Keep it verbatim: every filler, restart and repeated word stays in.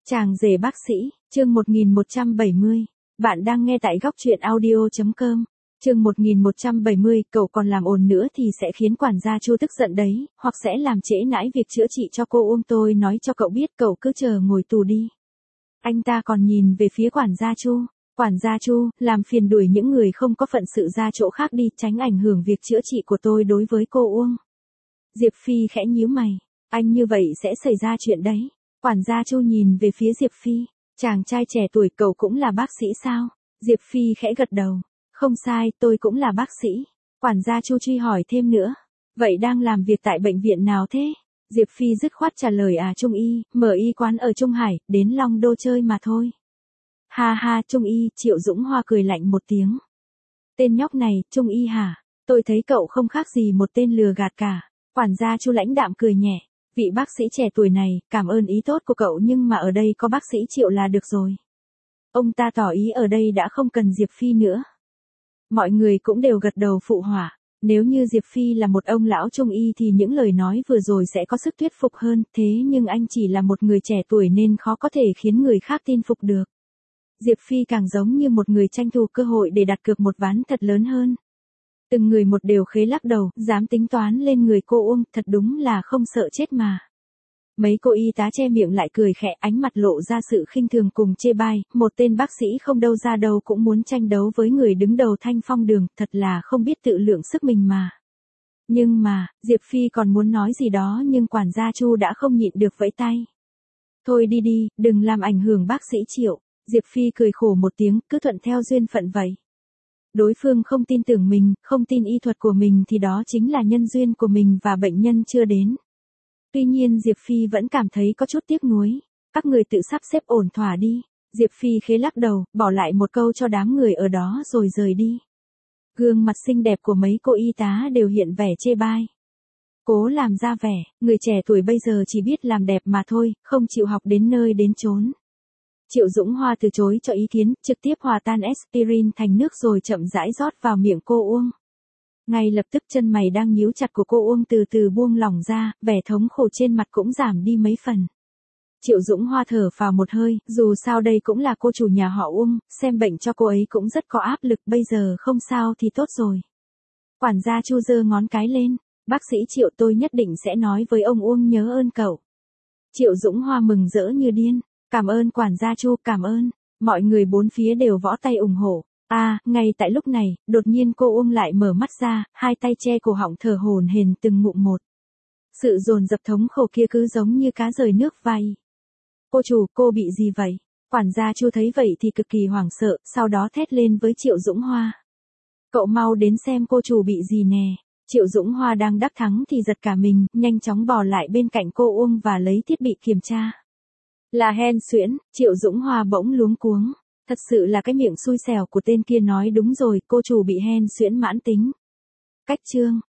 Chàng rể bác sĩ, chương một nghìn một trăm bảy mươi. Bạn đang nghe tại góc truyện audio.com. Chương một nghìn một trăm bảy mươi, cậu còn làm ồn nữa thì sẽ khiến quản gia Chu tức giận đấy, hoặc sẽ làm trễ nải việc chữa trị cho cô Uông, tôi nói cho cậu biết, cậu cứ chờ ngồi tù đi. Anh ta còn nhìn về phía quản gia Chu. Quản gia Chu, làm phiền đuổi những người không có phận sự ra chỗ khác đi, tránh ảnh hưởng việc chữa trị của tôi đối với cô Uông. Diệp Phi khẽ nhíu mày, anh như vậy sẽ xảy ra chuyện đấy. Quản gia Chu nhìn về phía Diệp Phi, chàng trai trẻ tuổi, cậu cũng là bác sĩ sao? Diệp Phi khẽ gật đầu, không sai, tôi cũng là bác sĩ. Quản gia Chu truy hỏi thêm nữa, vậy đang làm việc tại bệnh viện nào thế? Diệp Phi dứt khoát trả lời, à Trung Y, mở y quán ở Trung Hải, đến Long Đô chơi mà thôi. Ha ha, Trung Y, Triệu Dũng Hoa cười lạnh một tiếng. Tên nhóc này, Trung Y hả? Tôi thấy cậu không khác gì một tên lừa gạt cả. Quản gia Chu lãnh đạm cười nhẹ. Vị bác sĩ trẻ tuổi này, cảm ơn ý tốt của cậu, nhưng mà ở đây có bác sĩ Triệu là được rồi. Ông ta tỏ ý ở đây đã không cần Diệp Phi nữa. Mọi người cũng đều gật đầu phụ họa. Nếu như Diệp Phi là một ông lão Trung Y thì những lời nói vừa rồi sẽ có sức thuyết phục hơn, thế nhưng anh chỉ là một người trẻ tuổi nên khó có thể khiến người khác tin phục được. Diệp Phi càng giống như một người tranh thủ cơ hội để đặt cược một ván thật lớn hơn. Từng người một đều khế lắc đầu, dám tính toán lên người cô Uông, thật đúng là không sợ chết mà. Mấy cô y tá che miệng lại cười khẽ, ánh mặt lộ ra sự khinh thường cùng chê bai, một tên bác sĩ không đâu ra đâu cũng muốn tranh đấu với người đứng đầu Thanh Phong Đường, thật là không biết tự lượng sức mình mà. Nhưng mà, Diệp Phi còn muốn nói gì đó nhưng quản gia Chu đã không nhịn được vẫy tay. Thôi đi đi, đừng làm ảnh hưởng bác sĩ Triệu. Diệp Phi cười khổ một tiếng, cứ thuận theo duyên phận vậy. Đối phương không tin tưởng mình, không tin y thuật của mình thì đó chính là nhân duyên của mình và bệnh nhân chưa đến. Tuy nhiên Diệp Phi vẫn cảm thấy có chút tiếc nuối. Các người tự sắp xếp ổn thỏa đi. Diệp Phi khế lắc đầu, bỏ lại một câu cho đám người ở đó rồi rời đi. Gương mặt xinh đẹp của mấy cô y tá đều hiện vẻ chê bai. Cố làm ra vẻ, người trẻ tuổi bây giờ chỉ biết làm đẹp mà thôi, không chịu học đến nơi đến chốn. Triệu Dũng Hoa từ chối cho ý kiến, trực tiếp hòa tan aspirin thành nước rồi chậm rãi rót vào miệng cô Uông. Ngay lập tức chân mày đang nhíu chặt của cô Uông từ từ buông lỏng ra, vẻ thống khổ trên mặt cũng giảm đi mấy phần. Triệu Dũng Hoa thở phào một hơi, dù sao đây cũng là cô chủ nhà họ Uông, xem bệnh cho cô ấy cũng rất có áp lực, bây giờ không sao thì tốt rồi. Quản gia Chu giơ ngón cái lên, bác sĩ Triệu, tôi nhất định sẽ nói với ông Uông nhớ ơn cậu. Triệu Dũng Hoa mừng rỡ như điên. Cảm ơn quản gia Chu, cảm ơn. Mọi người bốn phía đều võ tay ủng hộ. À, ngay tại lúc này, đột nhiên cô Uông lại mở mắt ra, hai tay che cổ họng thở hổn hển từng ngụm một. Sự dồn dập thống khổ kia cứ giống như cá rời nước vai. Cô chủ, cô bị gì vậy? Quản gia Chu thấy vậy thì cực kỳ hoảng sợ, sau đó thét lên với Triệu Dũng Hoa. Cậu mau đến xem cô chủ bị gì nè. Triệu Dũng Hoa đang đắc thắng thì giật cả mình, nhanh chóng bò lại bên cạnh cô Uông và lấy thiết bị kiểm tra. Là hen suyễn, Triệu Dũng Hoa bỗng luống cuống. Thật sự là cái miệng xui xẻo của tên kia nói đúng rồi, cô chủ bị hen suyễn mãn tính. Cách chương.